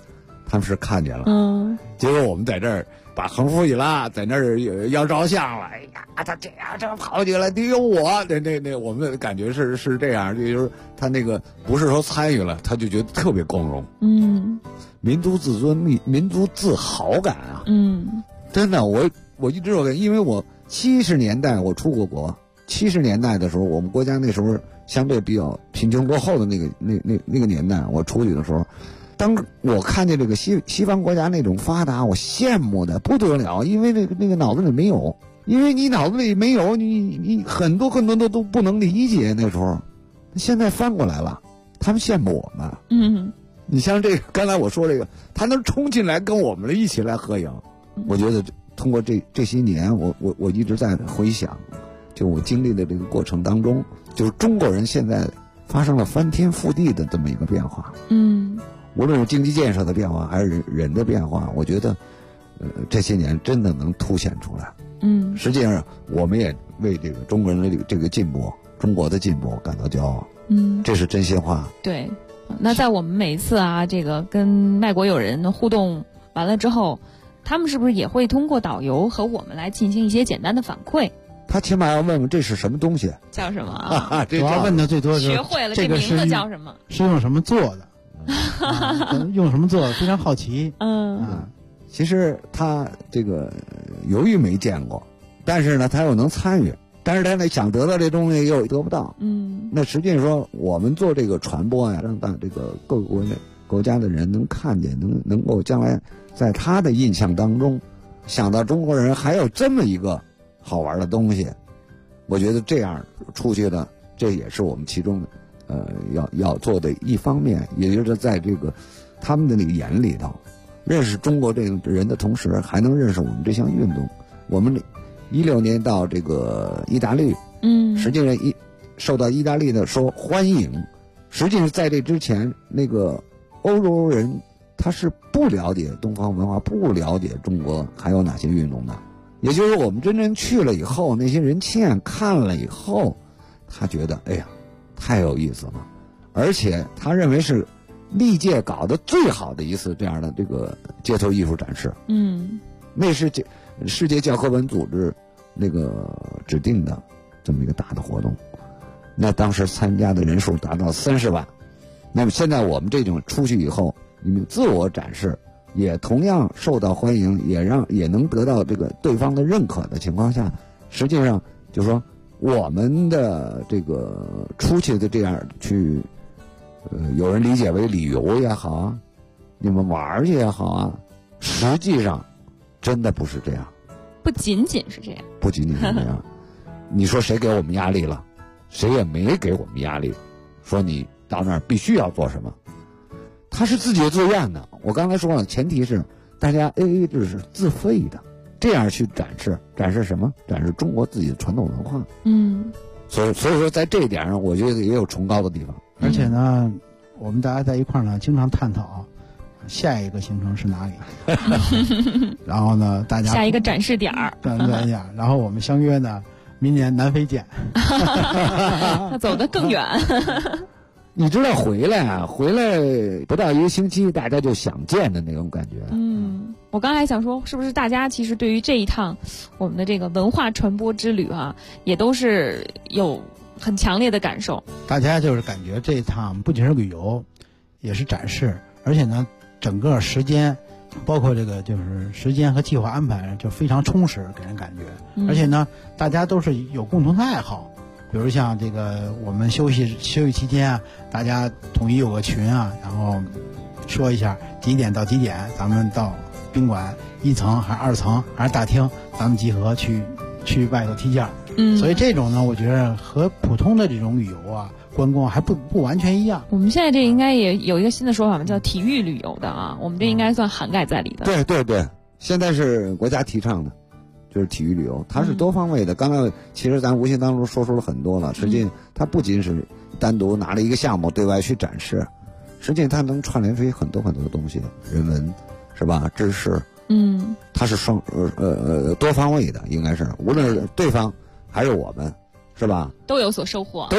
他们是看见了，结果我们在这儿把横幅一拉，在那儿要照相了，哎呀，他这样这跑起来，得有我，那我们感觉是这样，就是他那个不是说参与了，他就觉得特别光荣，民族自尊、民族自豪感啊，真的，我一直有，因为我70年代我出过国，70年代的时候，我们国家那时候相对比较贫穷落后的那个年代，我出去的时候。当我看见这个西方国家那种发达，我羡慕的不得了，因为那个脑子里没有，因为你脑子里没有，你很多都不能理解那时候。现在翻过来了，他们羡慕我们。你像这个刚才我说这个，他能冲进来跟我们一起来合影，我觉得通过这些年，我一直在回想，就我经历的这个过程当中，就是中国人现在发生了翻天覆地的这么一个变化。无论是经济建设的变化还是人的变化，我觉得，这些年真的能凸显出来。实际上我们也为这个中国人的这个进步，中国的进步感到骄傲。这是真心话。 对，那在我们每一次啊，这个跟外国友人互动完了之后，他们是不是也会通过导游和我们来进行一些简单的反馈？ 他起码要问问这是什么东西， 叫什么啊？ 主要问的最多是学会了这名字叫什么， 是用什么做的。用什么做的非常好奇。 其实他这个由于没见过，但是呢他又能参与，但是他呢想得到这东西又得不到。那实际上说我们做这个传播呀，让这个各个国家的人能看见，能够将来在他的印象当中想到中国人还有这么一个好玩的东西，我觉得这样出去的，这也是我们其中的要做的一方面，也就是在这个他们的那个眼里头，认识中国这个人的同时，还能认识我们这项运动。我们16年到这个意大利，实际上受到意大利的说欢迎。实际上在这之前，那个欧洲人他是不了解东方文化，不了解中国还有哪些运动的。也就是我们真正去了以后，那些人亲眼看了以后，他觉得哎呀太有意思了，而且他认为是历届搞得最好的一次这样的这个街头艺术展示。那是世界教科文组织那个指定的这么一个大的活动，那当时参加的人数达到30万。那么现在我们这种出去以后，你们自我展示也同样受到欢迎，也能得到这个对方的认可的情况下，实际上就是说我们的这个出去的这样去，有人理解为旅游也好啊，你们玩去也好啊，实际上真的不是这样， 不仅仅是这样， 不仅仅是这样。你说谁给我们压力了？谁也没给我们压力，说你到那儿必须要做什么，他是自己自愿的。我刚才说了，前提是大家 AA 制是自费的，这样去展示什么？展示中国自己的传统文化。所以说在这一点上，我觉得也有崇高的地方。 而且呢，我们大家在一块儿呢，经常探讨下一个行程是哪里，然后呢，大家下一个展示点儿， 然后我们相约呢，明年南非见。 他走得更远。 你知道回来不到1个星期，大家就想见的那种感觉。 我刚才想说，是不是大家其实对于这一趟我们的这个文化传播之旅啊，也都是有很强烈的感受。 大家就是感觉这一趟不仅是旅游，也是展示，而且呢，整个时间，包括这个就是时间和计划安排就非常充实，给人感觉。而且呢，大家都是有共同的爱好。比如像这个我们休息期间啊，大家统一有个群啊，然后说一下几点到几点咱们到宾馆1层还是2层还是大厅，咱们集合去外头踢毽。所以这种呢，我觉得和普通的这种旅游啊观光还不完全一样。 我们现在这应该也有一个新的说法嘛，叫体育旅游的啊，我们这应该算涵盖在里的。 对，现在是国家提倡的，就是体育旅游，它是多方位的。刚才其实咱无形当中说出了很多了，实际它不仅是单独拿了一个项目对外去展示，实际它能串联出很多很多的东西，人文是吧？知识，它是多方位的，应该是无论是对方还是我们，是吧？ 都有所收获。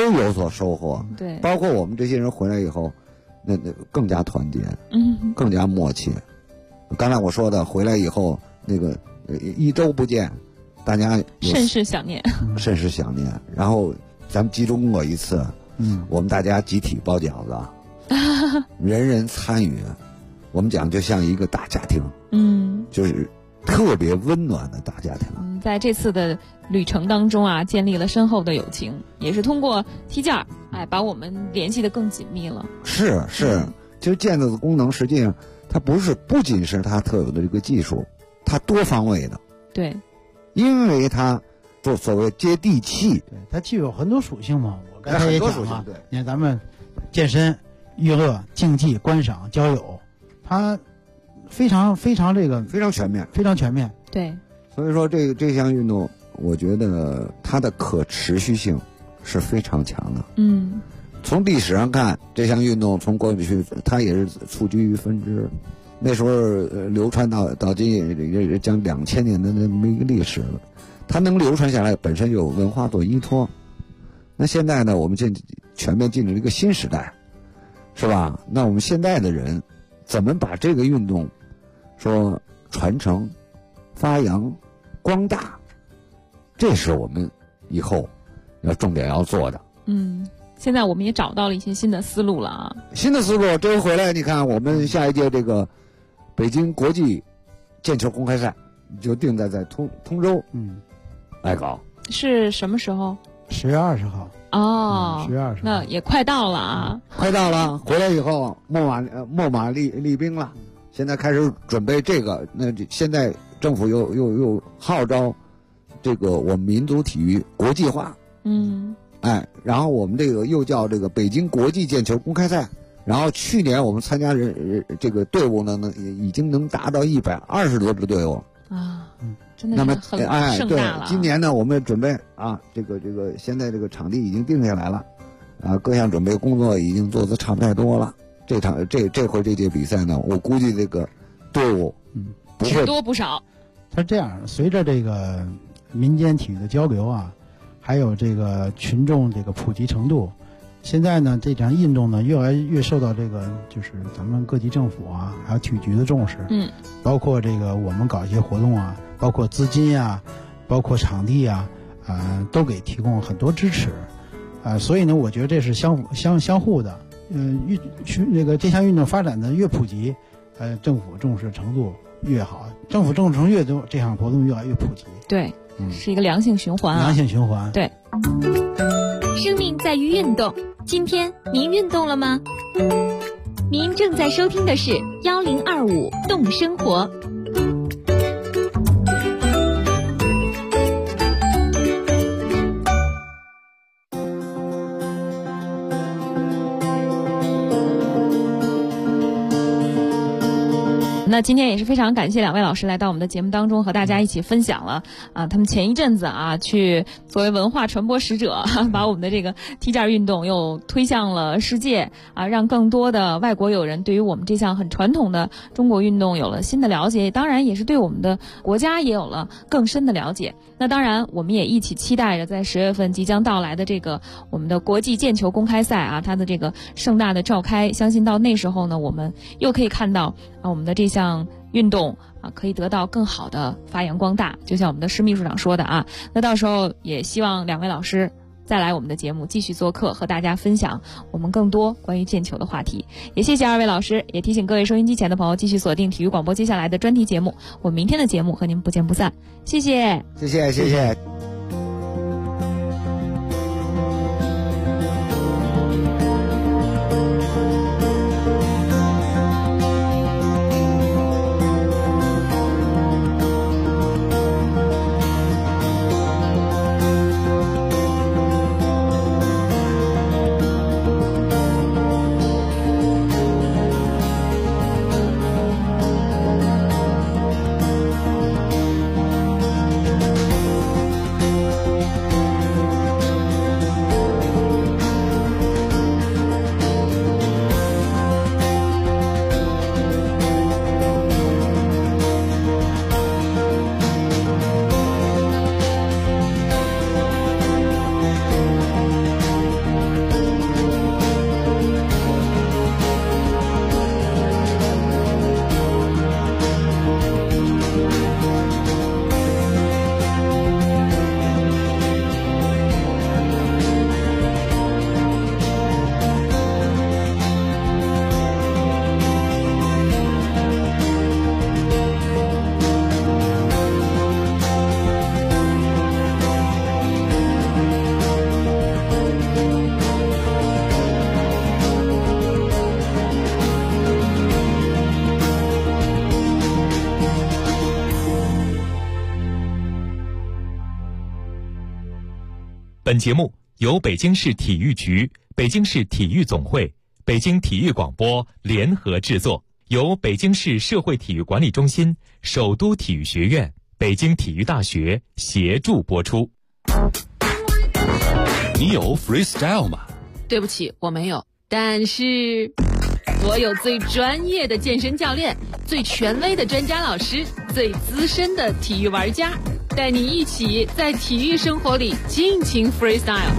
对，包括我们这些人回来以后，那更加团结，更加默契。 刚才我说的，回来以后那个1周不见，大家甚是想念， 甚是想念。然后咱们集中过一次，我们大家集体包饺子，人人参与，我们讲就像一个大家庭，就是特别温暖的大家庭。 在这次的旅程当中啊，建立了深厚的友情，也是通过踢毽把我们联系得更紧密了。 是，其实毽子的功能实际上它不仅是它特有的这个技术，它多方位的。 对， 因为它所谓接地气， 对，它具有很多属性嘛。我刚才也讲了， 对， 你看咱们健身、娱乐、竞技、观赏、交友，它非常这个非常全面， 非常全面。 对， 所以说这项运动，我觉得它的可持续性是非常强的。从历史上看，这项运动从过去它也是蹴鞠于分支，那时候流传到今也将2000年的那么一个历史了。它能流传下来，本身有文化做依托。那现在呢，我们全面进入一个新时代，是吧？那我们现在的人怎么把这个运动说传承、发扬、光大，这是我们以后重点要做的。 现在我们也找到了一些新的思路了啊！ 新的思路，这回回来，你看我们下一届这个北京国际毽球公开赛就定在通州，来搞。 是什么时候 ？10月20号。 哦 ，10月20号， 那也快到了啊！ 快到了，回来以后秣马厉兵了，现在开始准备这个。那现在政府又号召这个我们民族体育国际化。然后我们这个又叫这个北京国际毽球公开赛，然后去年我们参加这个队伍呢已经能达到120多支队伍啊，真的是很盛大了。 对，今年呢我们准备这个现在这个场地已经定下来了，各项准备工作已经做得差不太多了。这回这届比赛呢，我估计这个队伍不会多不少。 它这样，随着这个民间体育的交流还有这个群众这个普及程度，现在呢这场运动呢越来越受到这个就是咱们各级政府还有体育局的重视。包括这个我们搞一些活动包括资金包括场地都给提供很多支持。所以呢我觉得这是相互的。这个这项运动发展的越普及，政府重视程度越好，政府重视程度越多，这项活动越来越普及。 对，是一个良性循环。 良性循环。 对。 生命在于运动，今天您运动了吗？您正在收听的是1025动生活。 那今天也是非常感谢2位老师来到我们的节目当中，和大家一起分享了他们前一阵子去作为文化传播使者，把我们的这个踢毽运动又推向了世界让更多的外国友人对于我们这项很传统的中国运动有了新的了解，当然也是对我们的国家也有了更深的了解。那当然我们也一起期待着在10月份即将到来的这个我们的国际毽球公开赛它的这个盛大的召开，相信到那时候呢，我们又可以看到我们的这项运动可以得到更好的发扬光大，就像我们的施秘书长说的那到时候也希望2位老师再来我们的节目继续做客，和大家分享我们更多关于毽球的话题。也谢谢2位老师，也提醒各位收音机前的朋友继续锁定体育广播接下来的专题节目，我们明天的节目和您不见不散。谢谢， 谢谢，谢谢。 本节目由北京市体育局、北京市体育总会、北京体育广播联合制作，由北京市社会体育管理中心、首都体育学院、北京体育大学协助播出。 你有 freestyle 吗？ 对不起，我没有。但是我有最专业的健身教练，最权威的专家老师，最资深的体育玩家，带你一起在体育生活里尽情 freestyle。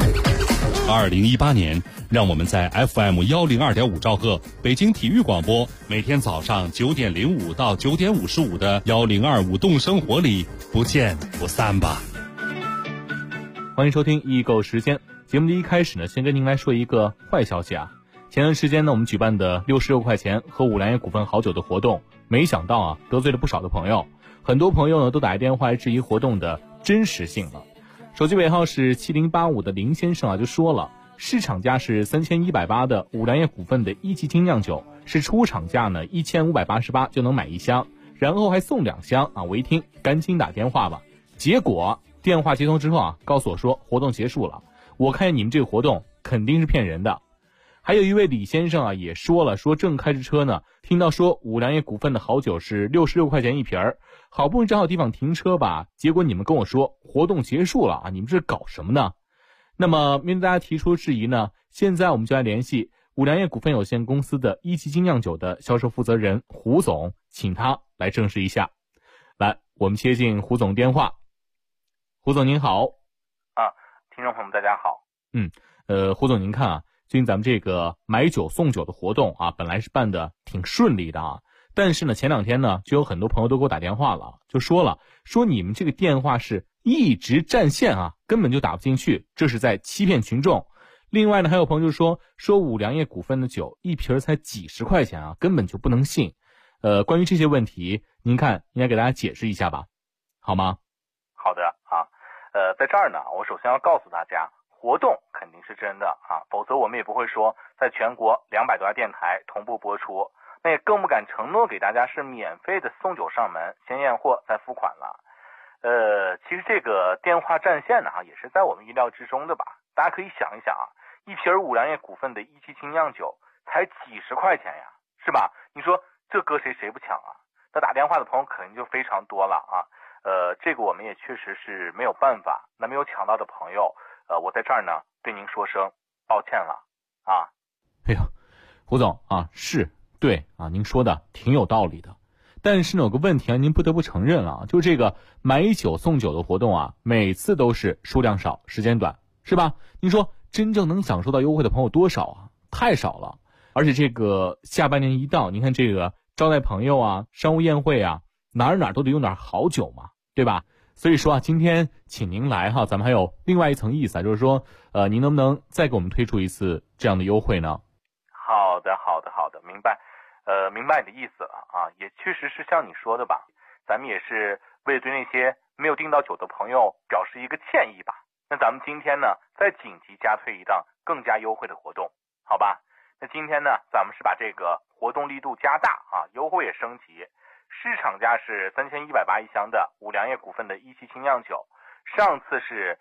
2018年，让我们在 FM102.5兆赫北京体育广播，每天早上9点05到9点55的1025动生活里不见不散吧。 欢迎收听易购时间。节目的一开始呢，先跟您来说一个坏消息啊。前段时间呢，我们举办的66块钱喝五粮液股份好酒的活动，没想到啊，得罪了不少的朋友。很多朋友呢都打电话来质疑活动的真实性了。手机尾号是7085的林先生啊就说了，市场价是3180的五粮液股份的一级精酿酒，是出厂价呢1588就能买一箱，然后还送2箱啊。我一听赶紧打电话吧，结果电话接通之后啊，告诉我说活动结束了。我看见你们这个活动肯定是骗人的。还有一位李先生啊也说了，说正开着车呢，听到说五粮液股份的好酒是66块钱一瓶儿，好不容易找好地方停车吧，结果你们跟我说活动结束了啊，你们这是搞什么呢？那么面对大家提出质疑呢，现在我们就来联系五粮液股份有限公司的一级精酿酒的销售负责人胡总，请他来证实一下。来，我们接进胡总电话。胡总您好。 听众朋友们大家好。 胡总您看啊，最近咱们这个买酒送酒的活动啊，本来是办的挺顺利的啊，但是呢前2天呢就有很多朋友都给我打电话了，就说你们这个电话是一直占线啊，根本就打不进去，这是在欺骗群众。另外呢还有朋友就说五粮液股份的酒一瓶才几十块钱啊，根本就不能信。关于这些问题，您看应该给大家解释一下吧，好吗？ 好的啊。在这儿呢，我首先要告诉大家，活动肯定是真的啊，否则我们也不会说在全国200多家电台同步播出，那也更不敢承诺给大家是免费的送酒上门，先验货再付款了。其实这个电话占线呢也是在我们意料之中的吧。大家可以想一想啊，一瓶五粮液股份的一级精酿酒才几十块钱呀，是吧？你说这搁谁不抢啊？那打电话的朋友肯定就非常多了啊。这个我们也确实是没有办法。那没有抢到的朋友，我在这儿呢对您说声抱歉了啊。 哎呀，胡总啊，是对啊，您说的挺有道理的。但是呢有个问题啊，您不得不承认了，就这个买酒送酒的活动啊，每次都是数量少，时间短，是吧？您说真正能享受到优惠的朋友多少啊？太少了。而且这个下半年一到，您看这个招待朋友啊，商务宴会啊，哪儿都得用点好酒嘛，对吧？所以说啊，今天请您来哈，咱们还有另外一层意思啊，就是说您能不能再给我们推出一次这样的优惠呢？ 好的，明白。明白你的意思了啊，也确实是像你说的吧，咱们也是为了对那些没有订到酒的朋友表示一个歉意吧。那咱们今天呢再紧急加推一档更加优惠的活动，好吧？那今天呢咱们是把这个活动力度加大啊，优惠也升级。市场价是3180一箱的五粮液股份的一级精酿酒，上次是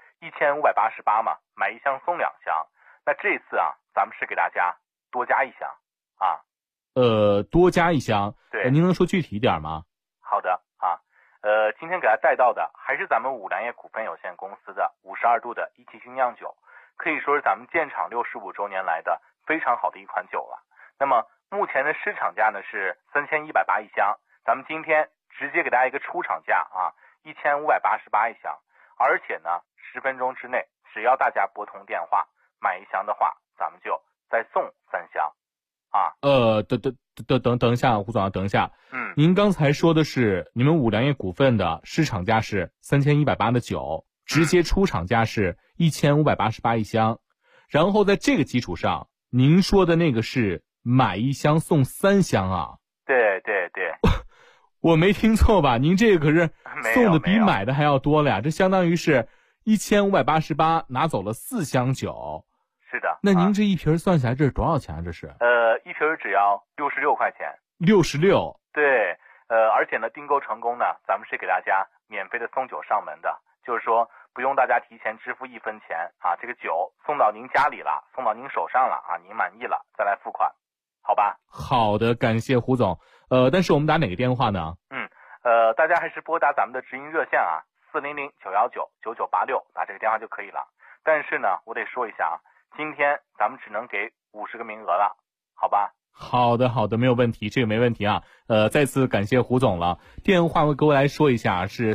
1588嘛，买1箱送2箱。那这次啊咱们是给大家多加1箱啊。 多加1箱， 对， 您能说具体一点吗？ 好的啊，今天给大家带到的还是咱们五粮液股份有限公司的52度的一级精酿酒，可以说是咱们建厂65周年来的非常好的一款酒了。那么目前的市场价呢是3180一箱，咱们今天直接给大家一个出厂价啊，1588一箱，而且呢10分钟之内，只要大家拨通电话买1箱的话，咱们就再送3箱。啊， 等一下，胡总，等一下。您刚才说的是你们五粮液股份的市场价是3180的酒，直接出厂价是1588一箱，然后在这个基础上，您说的那个是买1箱送3箱啊？ 对。 我没听错吧？您这个可是送的比买的还要多了呀，这相当于是1588拿走了4箱酒。 是的。 那您这一瓶算下来这是多少钱啊？这是一瓶只要66块钱。 66。 对，而且呢订购成功呢，咱们是给大家免费的送酒上门的，就是说不用大家提前支付1分钱啊，这个酒送到您家里了，送到您手上了啊，您满意了再来付款，好吧？ 好的，感谢胡总。但是我们打哪个电话呢？ 大家还是拨打咱们的直营热线啊，400-919-9986，打这个电话就可以了。但是呢，我得说一下啊，今天咱们只能给50个名额了，好吧？ 好的，没有问题，这个没问题啊。再次感谢胡总了。电话我各位来说一下，是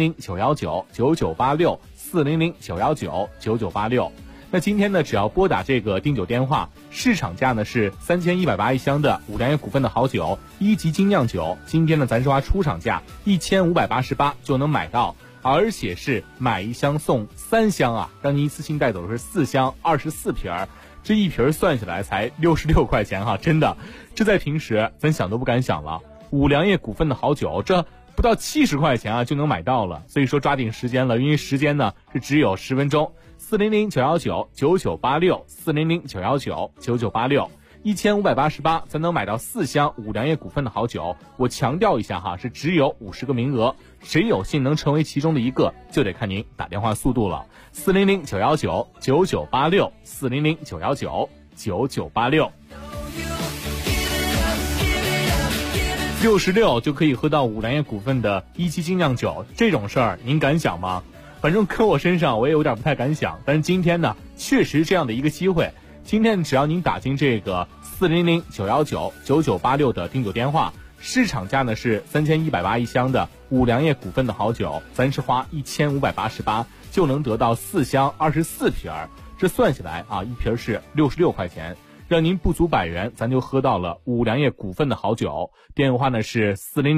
400-919-9986，400-919-9986。那今天呢，只要拨打这个订酒电话，市场价呢是3180一箱的五粮液股份的好酒1级精酿酒，今天呢咱说出厂价1588就能买到，而且是买1箱送3箱啊，让您一次性带走的是4箱24瓶儿，这一瓶算下来才66块钱哈，真的，这在平时咱想都不敢想了。五粮液股份的好酒，这不到70块钱啊就能买到了，所以说抓紧时间了，因为时间呢是只有10分钟。400-919-9986，400-919-9986，1588才能买到4箱五粮液股份的好酒。我强调一下哈，是只有50个名额，谁有幸能成为其中的一个，就得看您打电话速度了。400-919-9986，400-919-9986。66就可以喝到五粮液股份的1级精酿酒，这种事儿您敢想吗？反正搁我身上我也有点不太敢想，但是今天呢确实这样的一个机会。今天只要您打进这个400-919-9986的订酒电话，市场价呢是3180一箱的五粮液股份的好酒，咱是花1588就能得到4箱24瓶儿，这算下来啊，一瓶是66块钱，让您不足100元咱就喝到了五粮液股份的好酒。电话呢是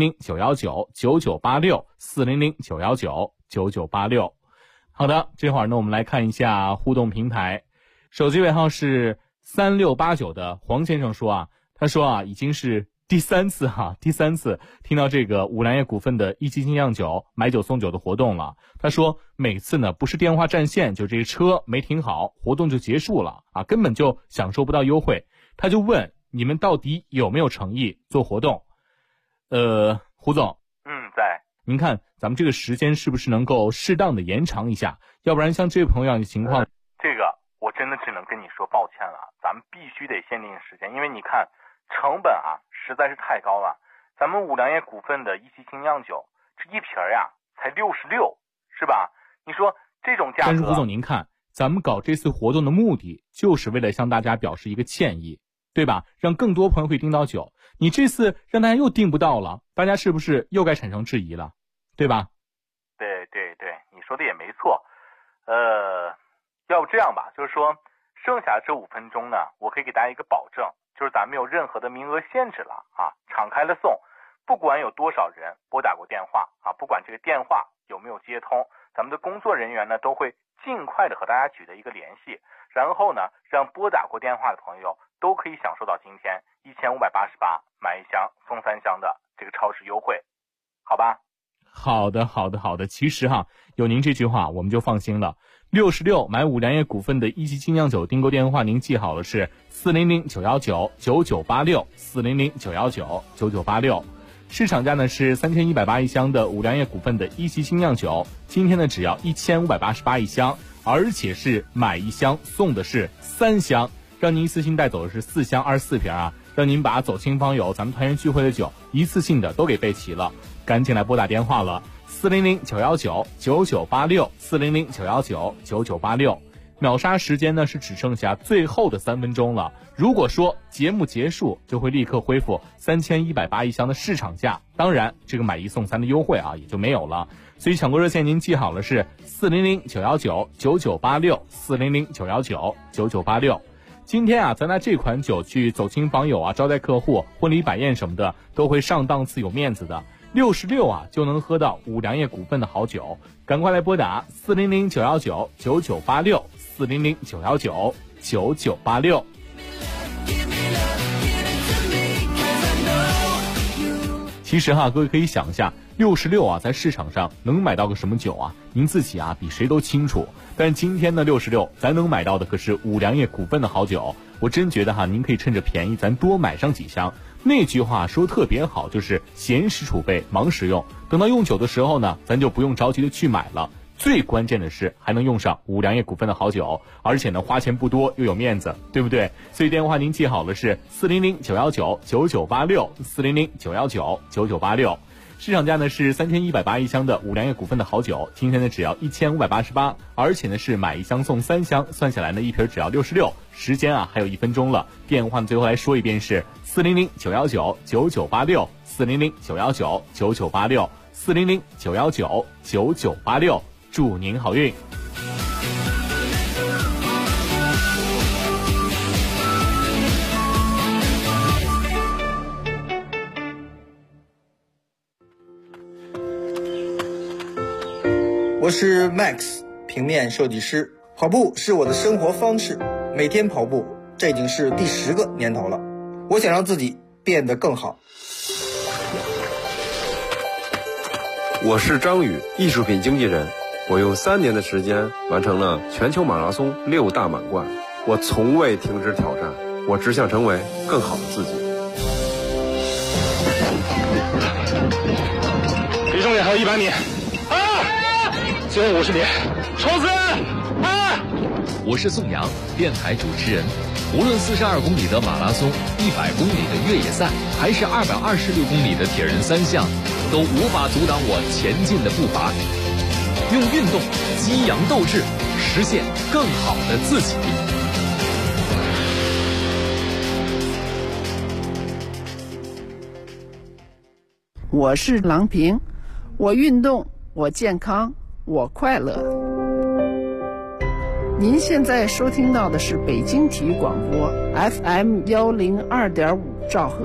400-919-9986，400-919-9986。好的，这会儿呢我们来看一下互动平台，手机尾号是3689的黄先生说啊，他说啊已经是第三次听到这个五粮液股份的1级精酿酒买酒送酒的活动了。他说每次呢不是电话占线，就这个车没停好，活动就结束了啊，根本就享受不到优惠。他就问你们到底有没有诚意做活动？胡总， 在。 您看咱们这个时间是不是能够适当的延长一下？要不然像这位朋友样的情况， 这个我真的只能跟你说抱歉了，咱们必须得限定时间，因为你看成本啊实在是太高了。咱们五粮液股份的1级精酿酒，这一瓶呀才66，是吧？你说这种价格。 但是胡总您看，咱们搞这次活动的目的就是为了向大家表示一个歉意，对吧？让更多朋友可以订到酒。你这次让大家又订不到了，大家是不是又该产生质疑了，对吧？ 对，你说的也没错。要不这样吧，就是说剩下的这5分钟呢，我可以给大家一个保证，就是咱没有任何的名额限制了啊，敞开了送，不管有多少人拨打过电话啊，不管这个电话有没有接通，咱们的工作人员呢都会尽快的和大家取得一个联系，然后呢让拨打过电话的朋友都可以享受到今天1588买1箱送3箱的这个超市优惠，好吧？ 好的。其实哈，有您这句话我们就放心了。66买五粮液股份的1级精酿酒订购电话您记好了，是400-919-9986，400-919-9986。市场价呢是3180一箱的五粮液股份的1级精酿酒，今天呢只要1588一箱，而且是买1箱送的是3箱，让您一次性带走的是4箱24瓶啊，让您把走亲访友咱们团圆聚会的酒一次性的都给备齐了。赶紧来拨打电话了，400-919-9986，400-919-9986。秒杀时间呢是只剩下最后的3分钟了，如果说节目结束就会立刻恢复3180一箱的市场价，当然这个买1送3的优惠啊也就没有了。所以抢购热线您记好了，是400-919-9986，400-919-9986。今天啊咱拿这款酒去走亲访友啊，招待客户，婚礼摆宴什么的都会上档次有面子的。66啊就能喝到五粮液股份的好酒，赶快来拨打400-919-9986，400-919-9986。其实哈，各位可以想一下，66啊在市场上能买到个什么酒啊？您自己啊比谁都清楚。但今天的66咱能买到的可是五粮液股份的好酒，我真觉得哈，您可以趁着便宜咱多买上几箱。那句话说特别好，就是闲时储备忙时用，等到用酒的时候呢，咱就不用着急的去买了。 最关键的是还能用上五粮液股份的好酒，而且呢花钱不多又有面子，对不对？所以电话您记好了是400-919-9986，400-919-9986。市场价呢是3180一箱的五粮液股份的好酒，今天呢只要1588，而且呢是买一箱送3箱，算下来呢一瓶只要66，时间还有1分钟了。电话呢最后来说一遍是400-919-9986，400-919-9986，400-919-9986，祝您好运。 我是 Max， 平面设计师。跑步是我的生活方式，每天跑步，这已经是第10个年头了。我想让自己变得更好。 我是张宇，艺术品经纪人。我用3年的时间完成了全球马拉松6大满贯。我从未停止挑战，我只想成为更好的自己。 离终点还有100米。最后50米，冲刺！ 我是宋阳，电台主持人。无论42公里的马拉松、100公里的越野赛，还是226公里的铁人3项，都无法阻挡我前进的步伐。用运动激扬斗志，实现更好的自己。 我是郎平，我运动，我健康，我快乐。您现在收听到的是北京体育广播 FM 102.5兆赫。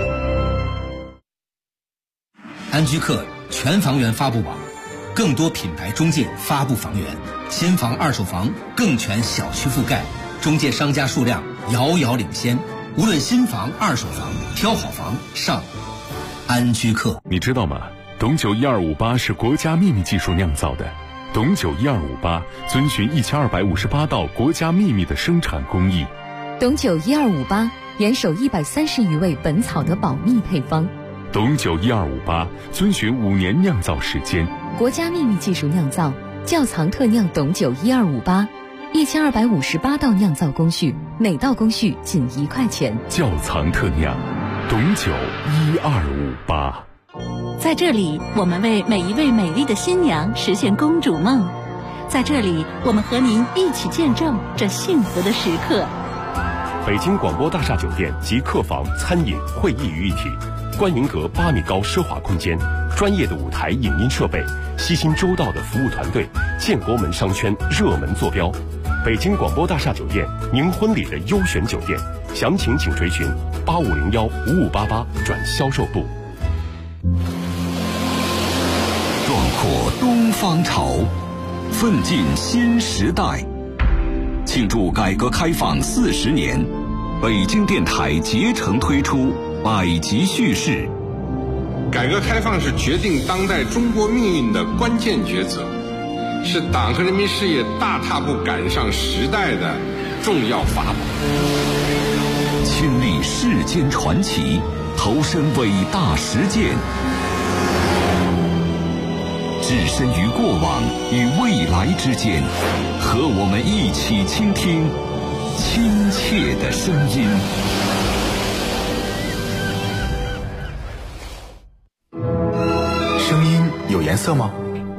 安居客全房源发布网，更多品牌中介发布房源，新房二手房更全小区覆盖，中介商家数量遥遥领先。无论新房二手房，挑好房上安居客。 你知道吗？董酒1258是国家秘密技术酿造的。董酒1258遵循1258道国家秘密的生产工艺。 董酒1258严守130余位本草的保密配方。 董酒1258遵循5年酿造时间， 国家秘密技术酿造，窖藏特酿董酒1258，1258道酿造工序，每道工序仅1块钱。 窖藏特酿，董酒1258。 在这里，我们为每一位美丽的新娘实现公主梦。在这里，我们和您一起见证这幸福的时刻。 北京广播大厦酒店集客房、餐饮、会议于一体，观云阁8米高奢华空间，专业的舞台影音设备，悉心周到的服务团队，建国门商圈热门坐标。北京广播大厦酒店，您婚礼的优选酒店，详情请垂询8501-5588转销售部。 壮阔东方潮，奋进新时代。庆祝改革开放40年，北京电台竭诚推出百集叙事。 改革开放是决定当代中国命运的关键抉择，是党和人民事业大踏步赶上时代的重要法宝。 亲历世间传奇，投身伟大实践，置身于过往与未来之间，和我们一起倾听亲切的声音。 声音有颜色吗？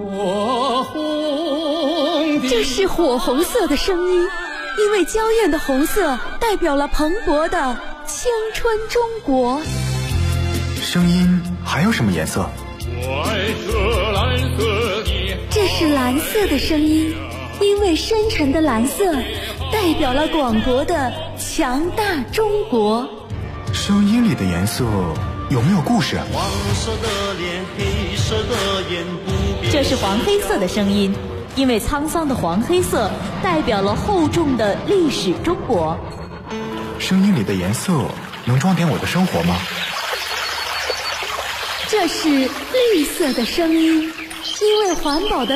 这是火红色的声音，因为娇艳的红色代表了蓬勃的青春中国。 声音还有什么颜色？ 这是蓝色的声音，因为深沉的蓝色代表了广博的强大中国。 声音里的颜色有没有故事？ 黄色的脸，黑色的眼，这是黄黑色的声音，因为沧桑的黄黑色代表了厚重的历史中国。 声音里的颜色能装点我的生活吗？ 这是绿色的声音，因为环保的